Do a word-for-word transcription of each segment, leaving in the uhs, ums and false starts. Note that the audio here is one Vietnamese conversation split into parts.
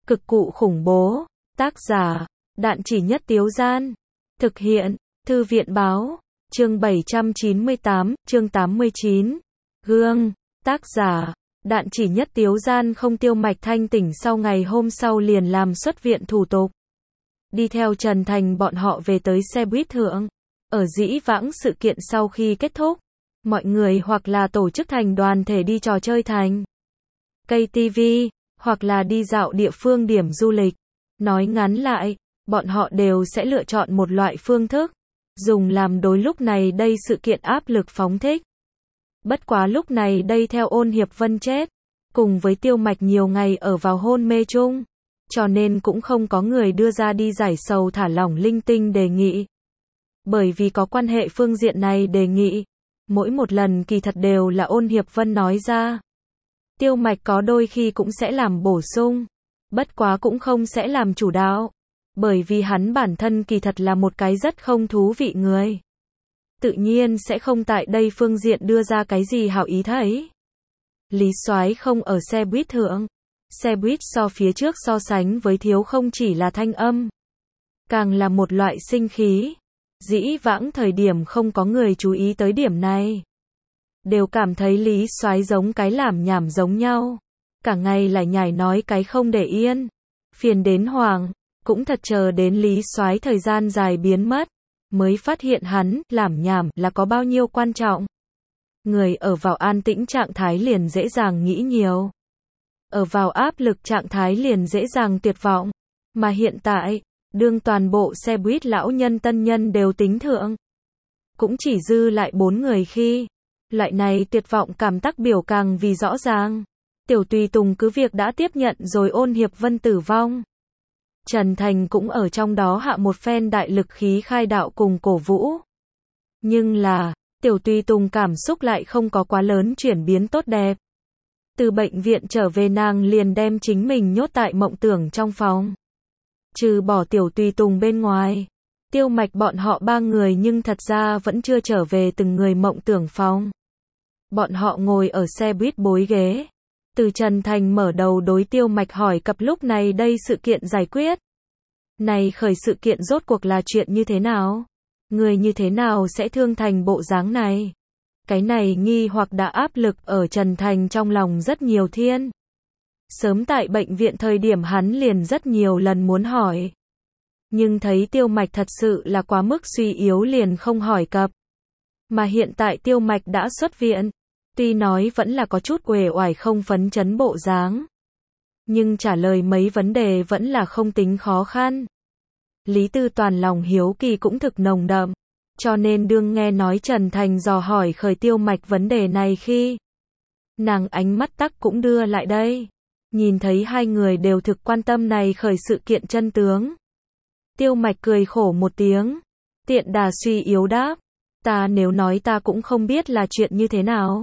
Cực cụ khủng bố. Tác giả, Đạn Chỉ Nhất Tiếu Gian. Thực hiện, Thư viện Báo. Chương bảy trăm chín mươi tám, chương tám mươi chín. Gương. Tác giả, Đạn Chỉ Nhất Tiếu Gian. Không. Tiêu Mạch thanh tỉnh sau ngày hôm sau liền làm xuất viện thủ tục. Đi theo Trần Thành bọn họ về tới xe buýt thượng. Ở dĩ vãng sự kiện sau khi kết thúc, mọi người hoặc là tổ chức thành đoàn thể đi trò chơi thành cây ti vi, hoặc là đi dạo địa phương điểm du lịch. Nói ngắn lại, bọn họ đều sẽ lựa chọn một loại phương thức, dùng làm đối lúc này đây sự kiện áp lực phóng thích. Bất quá lúc này đây theo Ôn Hiệp Vân chết, cùng với Tiêu Mạch nhiều ngày ở vào hôn mê chung, cho nên cũng không có người đưa ra đi giải sầu thả lỏng linh tinh đề nghị. Bởi vì có quan hệ phương diện này đề nghị, mỗi một lần kỳ thật đều là Ôn Hiệp Vân nói ra. Tiêu Mạch có đôi khi cũng sẽ làm bổ sung, bất quá cũng không sẽ làm chủ đạo, bởi vì hắn bản thân kỳ thật là một cái rất không thú vị người. Tự nhiên sẽ không tại đây phương diện đưa ra cái gì hảo ý thấy. Lý Soái không ở xe buýt thượng. Xe buýt so phía trước so sánh với thiếu không chỉ là thanh âm, càng là một loại sinh khí. Dĩ vãng thời điểm không có người chú ý tới điểm này, đều cảm thấy Lý Soái giống cái làm nhảm giống nhau, cả ngày lại nhảy nói cái không để yên, phiền đến hoàng. Cũng thật chờ đến Lý Soái thời gian dài biến mất, mới phát hiện hắn làm nhảm là có bao nhiêu quan trọng. Người ở vào an tĩnh trạng thái liền dễ dàng nghĩ nhiều, ở vào áp lực trạng thái liền dễ dàng tuyệt vọng. Mà hiện tại, đương toàn bộ xe buýt lão nhân tân nhân đều tính thượng, cũng chỉ dư lại bốn người khi, loại này tuyệt vọng cảm tác biểu càng vì rõ ràng. Tiểu Tùy Tùng cứ việc đã tiếp nhận rồi Ôn Hiệp Vân tử vong, Trần Thành cũng ở trong đó hạ một phen đại lực khí khai đạo cùng cổ vũ. Nhưng là, Tiểu Tùy Tùng cảm xúc lại không có quá lớn chuyển biến tốt đẹp. Từ bệnh viện trở về nàng liền đem chính mình nhốt tại mộng tưởng trong phòng. Trừ bỏ Tiểu Tùy Tùng bên ngoài, Tiêu Mạch bọn họ ba người nhưng thật ra vẫn chưa trở về từng người mộng tưởng phòng. Bọn họ ngồi ở xe buýt bối ghế. Từ Trần Thành mở đầu đối Tiêu Mạch hỏi cập lúc này đây sự kiện giải quyết. Này khởi sự kiện rốt cuộc là chuyện như thế nào? Người như thế nào sẽ thương thành bộ dáng này? Cái này nghi hoặc đã áp lực ở Trần Thành trong lòng rất nhiều thiên. Sớm tại bệnh viện thời điểm hắn liền rất nhiều lần muốn hỏi. Nhưng thấy Tiêu Mạch thật sự là quá mức suy yếu liền không hỏi cập. Mà hiện tại Tiêu Mạch đã xuất viện. Tuy nói vẫn là có chút uể oải không phấn chấn bộ dáng, nhưng trả lời mấy vấn đề vẫn là không tính khó khăn. Lý Tư Toàn lòng hiếu kỳ cũng thực nồng đậm, cho nên đương nghe nói Trần Thành dò hỏi khởi Tiêu Mạch vấn đề này khi, nàng ánh mắt tắc cũng đưa lại đây, nhìn thấy hai người đều thực quan tâm này khởi sự kiện chân tướng. Tiêu Mạch cười khổ một tiếng, tiện đà suy yếu đáp, ta nếu nói ta cũng không biết là chuyện như thế nào.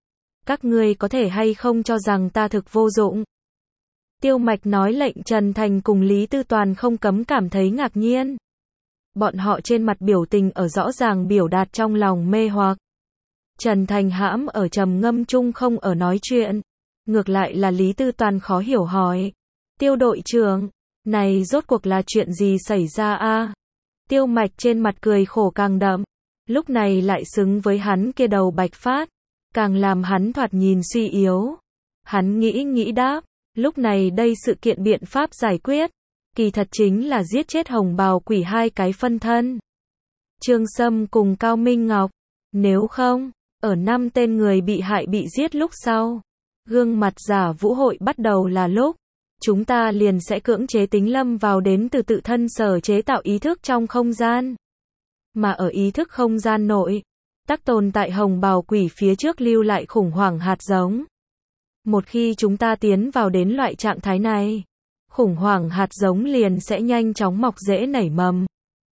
Các ngươi có thể hay không cho rằng ta thực vô dụng? Tiêu Mạch nói lệnh Trần Thành cùng Lý Tư Toàn không cấm cảm thấy ngạc nhiên. Bọn họ trên mặt biểu tình ở rõ ràng biểu đạt trong lòng mê hoặc. Trần Thành hãm ở trầm ngâm chung không ở nói chuyện. Ngược lại là Lý Tư Toàn khó hiểu hỏi. Tiêu đội trưởng, này rốt cuộc là chuyện gì xảy ra a? Tiêu Mạch trên mặt cười khổ càng đậm. Lúc này lại xứng với hắn kia đầu bạch phát, càng làm hắn thoạt nhìn suy yếu. Hắn nghĩ nghĩ đáp, lúc này đây sự kiện biện pháp giải quyết, kỳ thật chính là giết chết hồng bào quỷ hai cái phân thân. Trương Sâm cùng Cao Minh Ngọc, nếu không, ở năm tên người bị hại bị giết lúc sau, gương mặt giả vũ hội bắt đầu là lúc, chúng ta liền sẽ cưỡng chế tính lâm vào đến từ tự thân sở chế tạo ý thức trong không gian. Mà ở ý thức không gian nội, tắc tồn tại hồng bào quỷ phía trước lưu lại khủng hoảng hạt giống. Một khi chúng ta tiến vào đến loại trạng thái này, khủng hoảng hạt giống liền sẽ nhanh chóng mọc rễ nảy mầm.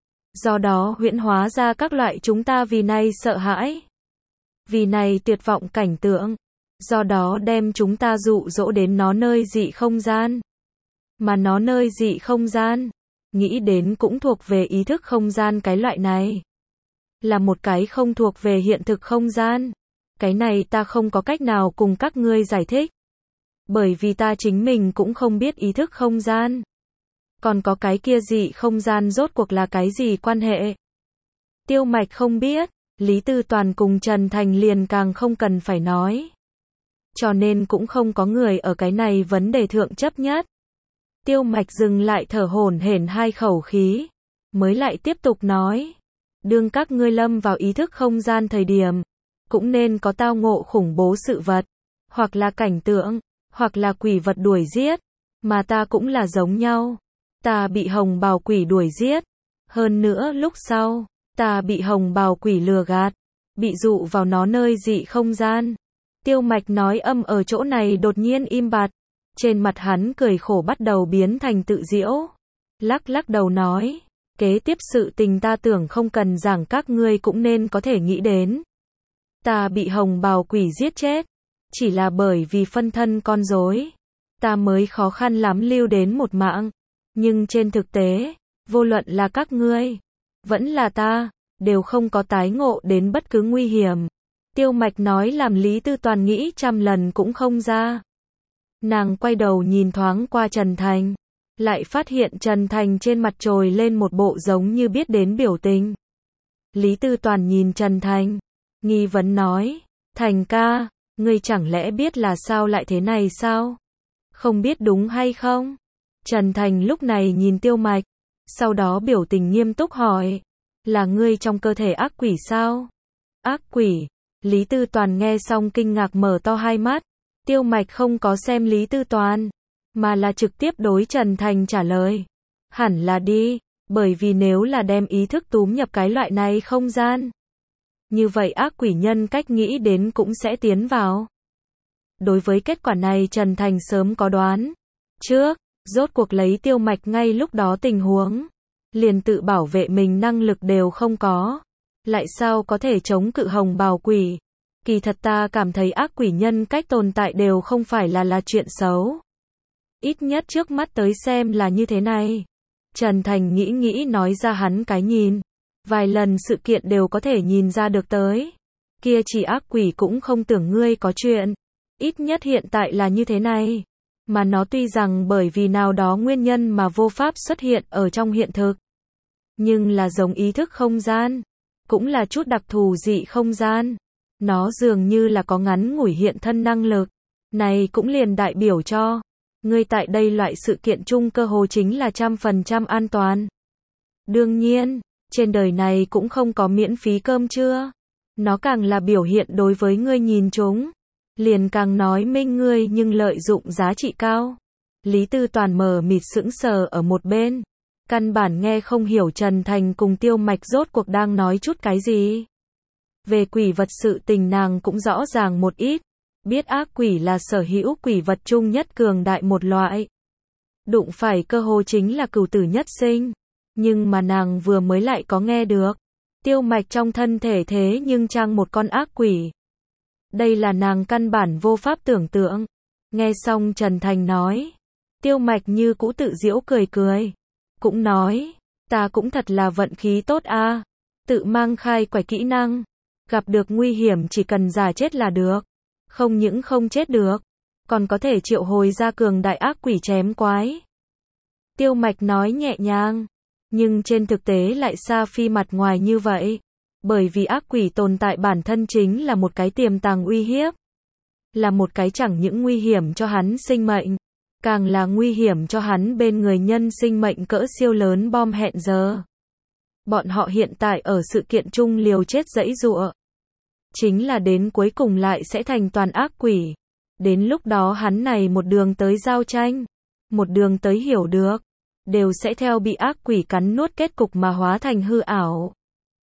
Do đó huyễn hóa ra các loại chúng ta vì này sợ hãi, vì này tuyệt vọng cảnh tượng. Do đó đem chúng ta dụ dỗ đến nó nơi dị không gian. Mà nó nơi dị không gian, nghĩ đến cũng thuộc về ý thức không gian cái loại này. Là một cái không thuộc về hiện thực không gian. Cái này ta không có cách nào cùng các ngươi giải thích. Bởi vì ta chính mình cũng không biết ý thức không gian. Còn có cái kia dị không gian rốt cuộc là cái gì quan hệ? Tiêu Mạch không biết, Lý Tư Toàn cùng Trần Thành liền càng không cần phải nói. Cho nên cũng không có người ở cái này vấn đề thượng chấp nhất. Tiêu Mạch dừng lại thở hổn hển hai khẩu khí, mới lại tiếp tục nói. Đương các ngươi lâm vào ý thức không gian thời điểm, cũng nên có tao ngộ khủng bố sự vật, hoặc là cảnh tượng, hoặc là quỷ vật đuổi giết, mà ta cũng là giống nhau. Ta bị hồng bào quỷ đuổi giết, hơn nữa lúc sau, ta bị hồng bào quỷ lừa gạt, bị dụ vào nó nơi dị không gian. Tiêu Mạch nói âm ở chỗ này đột nhiên im bặt, trên mặt hắn cười khổ bắt đầu biến thành tự giễu, lắc lắc đầu nói, kế tiếp sự tình ta tưởng không cần giảng các ngươi cũng nên có thể nghĩ đến. Ta bị hồng bào quỷ giết chết, chỉ là bởi vì phân thân con rối, ta mới khó khăn lắm lưu đến một mạng, nhưng trên thực tế, vô luận là các ngươi, vẫn là ta, đều không có tái ngộ đến bất cứ nguy hiểm. Tiêu Mạch nói làm Lý Tư Toàn nghĩ trăm lần cũng không ra. Nàng quay đầu nhìn thoáng qua Trần Thành, lại phát hiện Trần Thành trên mặt trồi lên một bộ giống như biết đến biểu tình. Lý Tư Toàn nhìn Trần Thành, nghi vấn nói, Thành ca, ngươi chẳng lẽ biết là sao lại thế này sao? Không biết đúng hay không? Trần Thành lúc này nhìn Tiêu Mạch, sau đó biểu tình nghiêm túc hỏi, là ngươi trong cơ thể ác quỷ sao? Ác quỷ? Lý Tư Toàn nghe xong kinh ngạc mở to hai mắt. Tiêu Mạch không có xem Lý Tư Toàn, mà là trực tiếp đối Trần Thành trả lời. Hẳn là đi, bởi vì nếu là đem ý thức túm nhập cái loại này không gian, như vậy ác quỷ nhân cách nghĩ đến cũng sẽ tiến vào. Đối với kết quả này Trần Thành sớm có đoán trước, rốt cuộc lấy Tiêu Mạch ngay lúc đó tình huống, liền tự bảo vệ mình năng lực đều không có, lại sao có thể chống cự hồng bào quỷ. Kỳ thật ta cảm thấy ác quỷ nhân cách tồn tại đều không phải là là chuyện xấu. Ít nhất trước mắt tới xem là như thế này. Trần Thành nghĩ nghĩ nói ra hắn cái nhìn. Vài lần sự kiện đều có thể nhìn ra được tới. Kia chỉ ác quỷ cũng không tưởng ngươi có chuyện. Ít nhất hiện tại là như thế này. Mà nó tuy rằng bởi vì nào đó nguyên nhân mà vô pháp xuất hiện ở trong hiện thực, nhưng là giống ý thức không gian, cũng là chút đặc thù dị không gian. Nó dường như là có ngắn ngủi hiện thân năng lực. Này cũng liền đại biểu cho ngươi tại đây loại sự kiện chung cơ hồ chính là trăm phần trăm an toàn. Đương nhiên, trên đời này cũng không có miễn phí cơm trưa. Nó càng là biểu hiện đối với ngươi nhìn chúng, liền càng nói minh ngươi nhưng lợi dụng giá trị cao. Lý Tư Toàn mờ mịt sững sờ ở một bên, căn bản nghe không hiểu Trần Thành cùng Tiêu Mạch rốt cuộc đang nói chút cái gì. Về quỷ vật sự tình nàng cũng rõ ràng một ít, biết ác quỷ là sở hữu quỷ vật chung nhất cường đại một loại. Đụng phải cơ hồ chính là cửu tử nhất sinh, nhưng mà nàng vừa mới lại có nghe được, Tiêu Mạch trong thân thể thế nhưng trang một con ác quỷ. Đây là nàng căn bản vô pháp tưởng tượng. Nghe xong Trần Thành nói, Tiêu Mạch như cũ tự giễu cười cười, cũng nói, ta cũng thật là vận khí tốt a, tự mang khai quẻ kỹ năng. Gặp được nguy hiểm chỉ cần giả chết là được. Không những không chết được, còn có thể triệu hồi ra cường đại ác quỷ chém quái. Tiêu Mạch nói nhẹ nhàng, nhưng trên thực tế lại xa phi mặt ngoài như vậy. Bởi vì ác quỷ tồn tại bản thân chính là một cái tiềm tàng uy hiếp. Là một cái chẳng những nguy hiểm cho hắn sinh mệnh, càng là nguy hiểm cho hắn bên người nhân sinh mệnh cỡ siêu lớn bom hẹn giờ. Bọn họ hiện tại ở sự kiện chung liều chết giãy giụa, chính là đến cuối cùng lại sẽ thành toàn ác quỷ. Đến lúc đó hắn này một đường tới giao tranh, một đường tới hiểu được, đều sẽ theo bị ác quỷ cắn nuốt kết cục mà hóa thành hư ảo.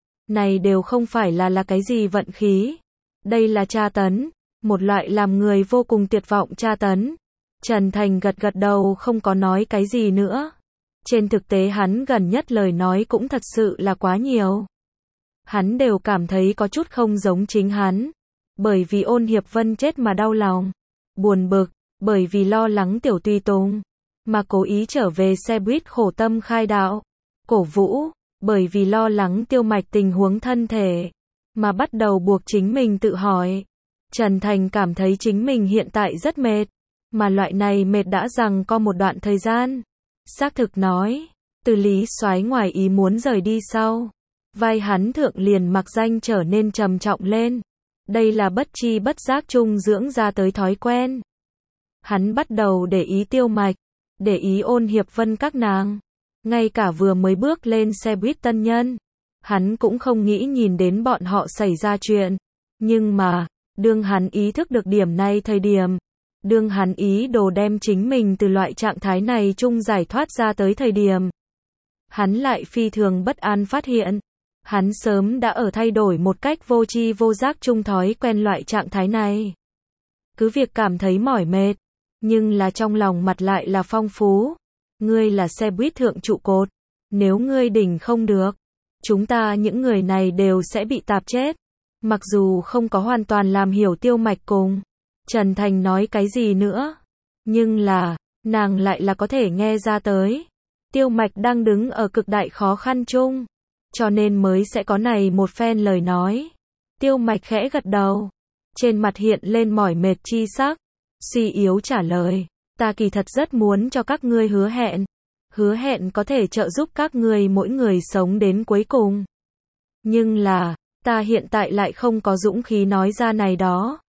Này đều không phải là là cái gì vận khí. Đây là tra tấn, một loại làm người vô cùng tuyệt vọng tra tấn. Trần Thành gật gật đầu không có nói cái gì nữa. Trên thực tế hắn gần nhất lời nói cũng thật sự là quá nhiều. Hắn đều cảm thấy có chút không giống chính hắn. Bởi vì Ôn Hiệp Vân chết mà đau lòng, buồn bực, bởi vì lo lắng Tiểu Tùy Tùng, mà cố ý trở về xe buýt khổ tâm khai đạo, cổ vũ, bởi vì lo lắng Tiêu Mạch tình huống thân thể, mà bắt đầu buộc chính mình tự hỏi. Trần Thành cảm thấy chính mình hiện tại rất mệt. Mà loại này mệt đã rằng có một đoạn thời gian. Xác thực nói, từ Lý Soái ngoài ý muốn rời đi sau, vai hắn thượng liền mặc danh trở nên trầm trọng lên. Đây là bất chi bất giác trung dưỡng ra tới thói quen. Hắn bắt đầu để ý Tiêu Mạch, để ý Ôn Hiệp Vân các nàng. Ngay cả vừa mới bước lên xe buýt tân nhân, hắn cũng không nghĩ nhìn đến bọn họ xảy ra chuyện. Nhưng mà, đương hắn ý thức được điểm này thời điểm, đương hắn ý đồ đem chính mình từ loại trạng thái này chung giải thoát ra tới thời điểm, hắn lại phi thường bất an phát hiện, hắn sớm đã ở thay đổi một cách vô tri vô giác chung thói quen loại trạng thái này. Cứ việc cảm thấy mỏi mệt, nhưng là trong lòng mặt lại là phong phú. Ngươi là xe buýt thượng trụ cột, nếu ngươi đỉnh không được, chúng ta những người này đều sẽ bị tạp chết. Mặc dù không có hoàn toàn làm hiểu Tiêu Mạch cùng Trần Thành nói cái gì nữa, nhưng là, nàng lại là có thể nghe ra tới. Tiêu Mạch đang đứng ở cực đại khó khăn chung, cho nên mới sẽ có này một phen lời nói. Tiêu Mạch khẽ gật đầu, trên mặt hiện lên mỏi mệt chi sắc, suy yếu trả lời, ta kỳ thật rất muốn cho các ngươi hứa hẹn, hứa hẹn có thể trợ giúp các ngươi mỗi người sống đến cuối cùng. Nhưng là, ta hiện tại lại không có dũng khí nói ra này đó.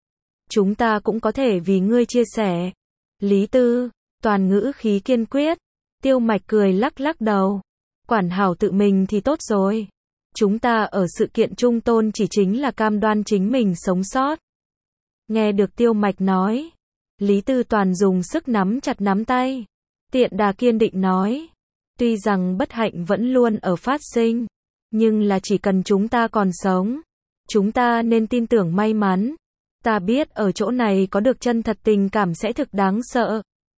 Chúng ta cũng có thể vì ngươi chia sẻ. Lý Tư, toàn ngữ khí kiên quyết. Tiêu Mạch cười lắc lắc đầu. Quản hảo tự mình thì tốt rồi. Chúng ta ở sự kiện trung tôn chỉ chính là cam đoan chính mình sống sót. Nghe được Tiêu Mạch nói, Lý Tư toàn dùng sức nắm chặt nắm tay. Tiện đà kiên định nói, tuy rằng bất hạnh vẫn luôn ở phát sinh, nhưng là chỉ cần chúng ta còn sống, chúng ta nên tin tưởng may mắn. Ta biết ở chỗ này có được chân thật tình cảm sẽ thực đáng sợ,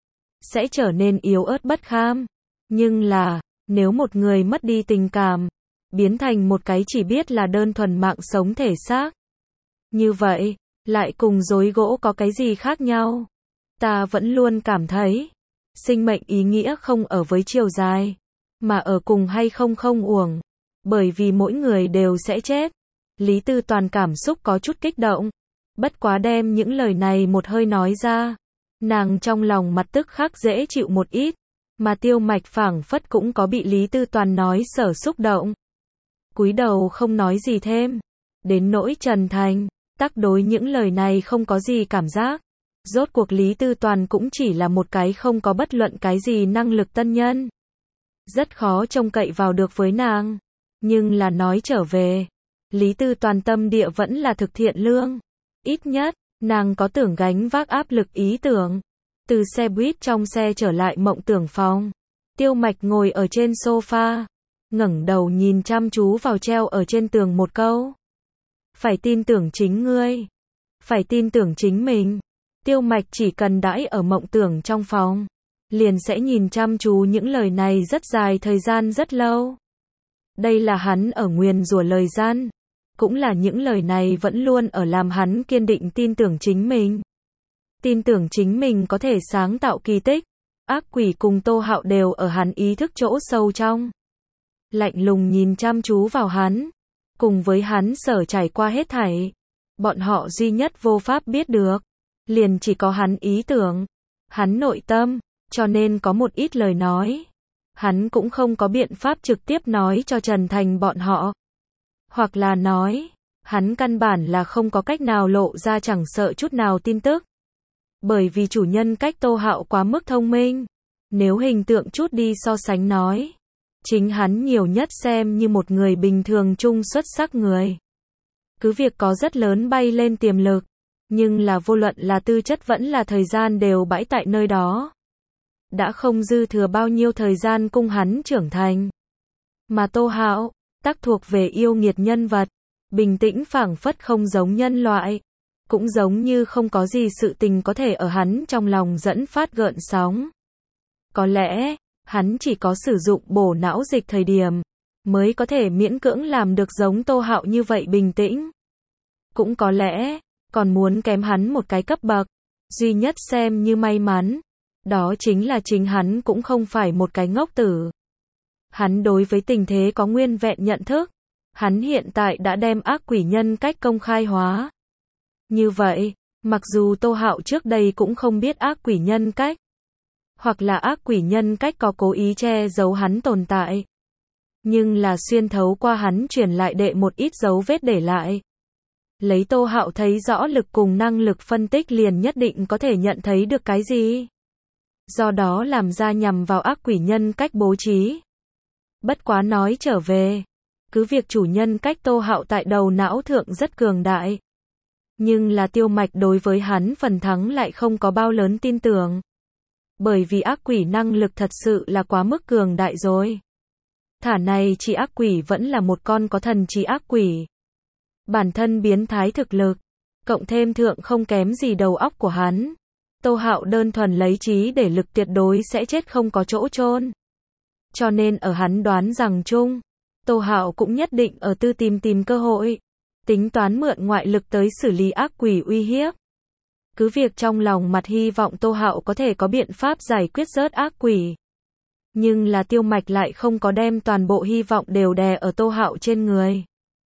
sẽ trở nên yếu ớt bất kham. Nhưng là, nếu một người mất đi tình cảm, biến thành một cái chỉ biết là đơn thuần mạng sống thể xác, như vậy, lại cùng dối gỗ có cái gì khác nhau? Ta vẫn luôn cảm thấy, sinh mệnh ý nghĩa không ở với chiều dài, mà ở cùng hay không không uổng, bởi vì mỗi người đều sẽ chết. Lý Tư toàn cảm xúc có chút kích động, bất quá đem những lời này một hơi nói ra, nàng trong lòng mặt tức khắc dễ chịu một ít, mà Tiêu Mạch phảng phất cũng có bị Lý Tư toàn nói sở xúc động. Cúi đầu không nói gì thêm, đến nỗi Trần Thành, tắc đối những lời này không có gì cảm giác. Rốt cuộc Lý Tư toàn cũng chỉ là một cái không có bất luận cái gì năng lực tân nhân. Rất khó trông cậy vào được với nàng. Nhưng là nói trở về, Lý Tư toàn tâm địa vẫn là thực thiện lương. Ít nhất, nàng có tưởng gánh vác áp lực ý tưởng. Từ xe buýt trong xe trở lại mộng tưởng phòng. Tiêu Mạch ngồi ở trên sofa, ngẩng đầu nhìn chăm chú vào treo ở trên tường một câu. Phải tin tưởng chính ngươi. Phải tin tưởng chính mình. Tiêu Mạch chỉ cần đãi ở mộng tưởng trong phòng, liền sẽ nhìn chăm chú những lời này rất dài thời gian rất lâu. Đây là hắn ở nguyền rủa lời gian, cũng là những lời này vẫn luôn ở làm hắn kiên định tin tưởng chính mình. Tin tưởng chính mình có thể sáng tạo kỳ tích. Ác quỷ cùng Tô Hạo đều ở hắn ý thức chỗ sâu trong. Lạnh lùng nhìn chăm chú vào hắn, cùng với hắn sở trải qua hết thảy. Bọn họ duy nhất vô pháp biết được, liền chỉ có hắn ý tưởng, hắn nội tâm, cho nên có một ít lời nói. Hắn cũng không có biện pháp trực tiếp nói cho Trần Thành bọn họ. Hoặc là nói, hắn căn bản là không có cách nào lộ ra chẳng sợ chút nào tin tức. Bởi vì chủ nhân cách Tô Hạo quá mức thông minh. Nếu hình tượng chút đi so sánh nói, chính hắn nhiều nhất xem như một người bình thường trung xuất sắc người. Cứ việc có rất lớn bay lên tiềm lực, nhưng là vô luận là tư chất vẫn là thời gian đều bãi tại nơi đó. Đã không dư thừa bao nhiêu thời gian cung hắn trưởng thành. Mà Tô Hạo, tác thuộc về yêu nghiệt nhân vật, bình tĩnh phảng phất không giống nhân loại, cũng giống như không có gì sự tình có thể ở hắn trong lòng dẫn phát gợn sóng. Có lẽ, hắn chỉ có sử dụng bổ não dịch thời điểm, mới có thể miễn cưỡng làm được giống Tô Hạo như vậy bình tĩnh. Cũng có lẽ, còn muốn kém hắn một cái cấp bậc, duy nhất xem như may mắn. Đó chính là chính hắn cũng không phải một cái ngốc tử. Hắn đối với tình thế có nguyên vẹn nhận thức. Hắn hiện tại đã đem ác quỷ nhân cách công khai hóa. Như vậy, Mặc dù Tô Hạo trước đây cũng không biết ác quỷ nhân cách, hoặc là ác quỷ nhân cách có cố ý che giấu hắn tồn tại, nhưng là xuyên thấu qua hắn truyền lại đệ một ít dấu vết để lại. Lấy Tô Hạo thấy rõ lực cùng năng lực phân tích liền nhất định có thể nhận thấy được cái gì. Do đó làm ra nhằm vào ác quỷ nhân cách bố trí. Bất quá nói trở về, cứ việc chủ nhân cách Tô Hạo tại đầu não thượng rất cường đại, nhưng là Tiêu Mạch đối với hắn phần thắng lại không có bao lớn tin tưởng. Bởi vì ác quỷ năng lực thật sự là quá mức cường đại rồi. Thả này chỉ ác quỷ vẫn là một con có thần trí ác quỷ. Bản thân biến thái thực lực, cộng thêm thượng không kém gì đầu óc của hắn. Tô Hạo đơn thuần lấy trí để lực tuyệt đối sẽ chết không có chỗ chôn. Cho nên ở hắn đoán rằng chung, Tô Hạo cũng nhất định ở tư tìm tìm cơ hội, tính toán mượn ngoại lực tới xử lý ác quỷ uy hiếp. Cứ việc trong lòng mặt hy vọng Tô Hạo có thể có biện pháp giải quyết rớt ác quỷ. Nhưng là Tiêu Mạch lại không có đem toàn bộ hy vọng đều đè ở Tô Hạo trên người.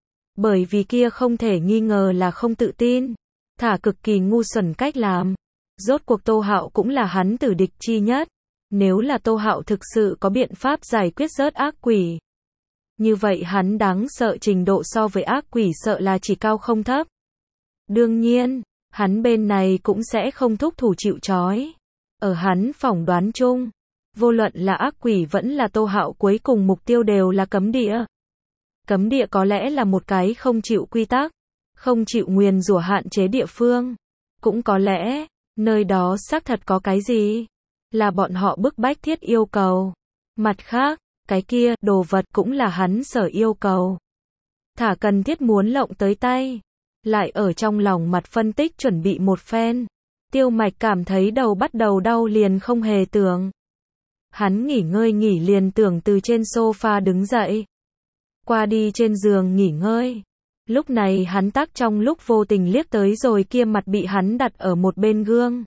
Bởi vì kia không thể nghi ngờ là không tự tin, thả cực kỳ ngu xuẩn cách làm. Rốt cuộc Tô Hạo cũng là hắn tử địch chi nhất. Nếu là Tô Hạo thực sự có biện pháp giải quyết rớt ác quỷ, như vậy hắn đáng sợ trình độ so với ác quỷ sợ là chỉ cao không thấp. Đương nhiên, hắn bên này cũng sẽ không thúc thủ chịu trói. Ở hắn phỏng đoán chung, vô luận là ác quỷ vẫn là Tô Hạo cuối cùng mục tiêu đều là cấm địa. Cấm địa có lẽ là một cái không chịu quy tắc, không chịu nguyền rủa hạn chế địa phương. Cũng có lẽ, nơi đó xác thật có cái gì, là bọn họ bức bách thiết yêu cầu. Mặt khác, cái kia, đồ vật cũng là hắn sở yêu cầu. Thả cần thiết muốn lộng tới tay. Lại ở trong lòng mặt phân tích chuẩn bị một phen. Tiêu Mạch cảm thấy đầu bắt đầu đau liền không hề tưởng. Hắn nghỉ ngơi nghỉ liền tưởng từ trên sofa đứng dậy. Qua đi trên giường nghỉ ngơi. Lúc này hắn tác trong lúc vô tình liếc tới rồi kia mặt bị hắn đặt ở một bên gương.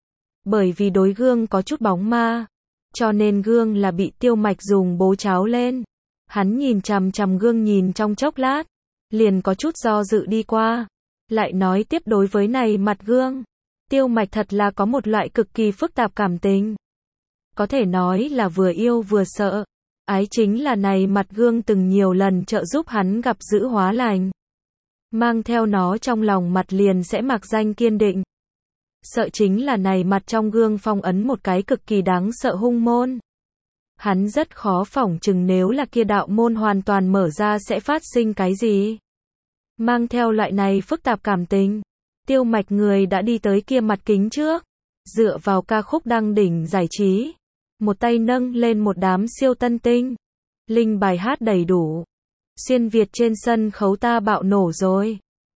Bởi vì đối gương có chút bóng ma, cho nên gương là bị Tiêu Mạch dùng bố cháo lên. Hắn nhìn chằm chằm gương nhìn trong chốc lát, liền có chút do dự đi qua. Lại nói tiếp đối với này mặt gương, Tiêu Mạch thật là có một loại cực kỳ phức tạp cảm tình. Có thể nói là vừa yêu vừa sợ. Ái chính là này mặt gương từng nhiều lần trợ giúp hắn gặp giữ hóa lành. Mang theo nó trong lòng mặt liền sẽ mặc danh kiên định. Sợ chính là này mặt trong gương phong ấn một cái cực kỳ đáng sợ hung môn. Hắn rất khó phỏng chừng nếu là kia đạo môn hoàn toàn mở ra sẽ phát sinh cái gì. Mang theo loại này phức tạp cảm tình, Tiêu Mạch người đã đi tới kia mặt kính trước, dựa vào ca khúc đăng đỉnh giải trí, một tay nâng lên một đám siêu tân tinh, linh bài hát đầy đủ. Xuyên Việt trên sân khấu ta bạo nổ rồi.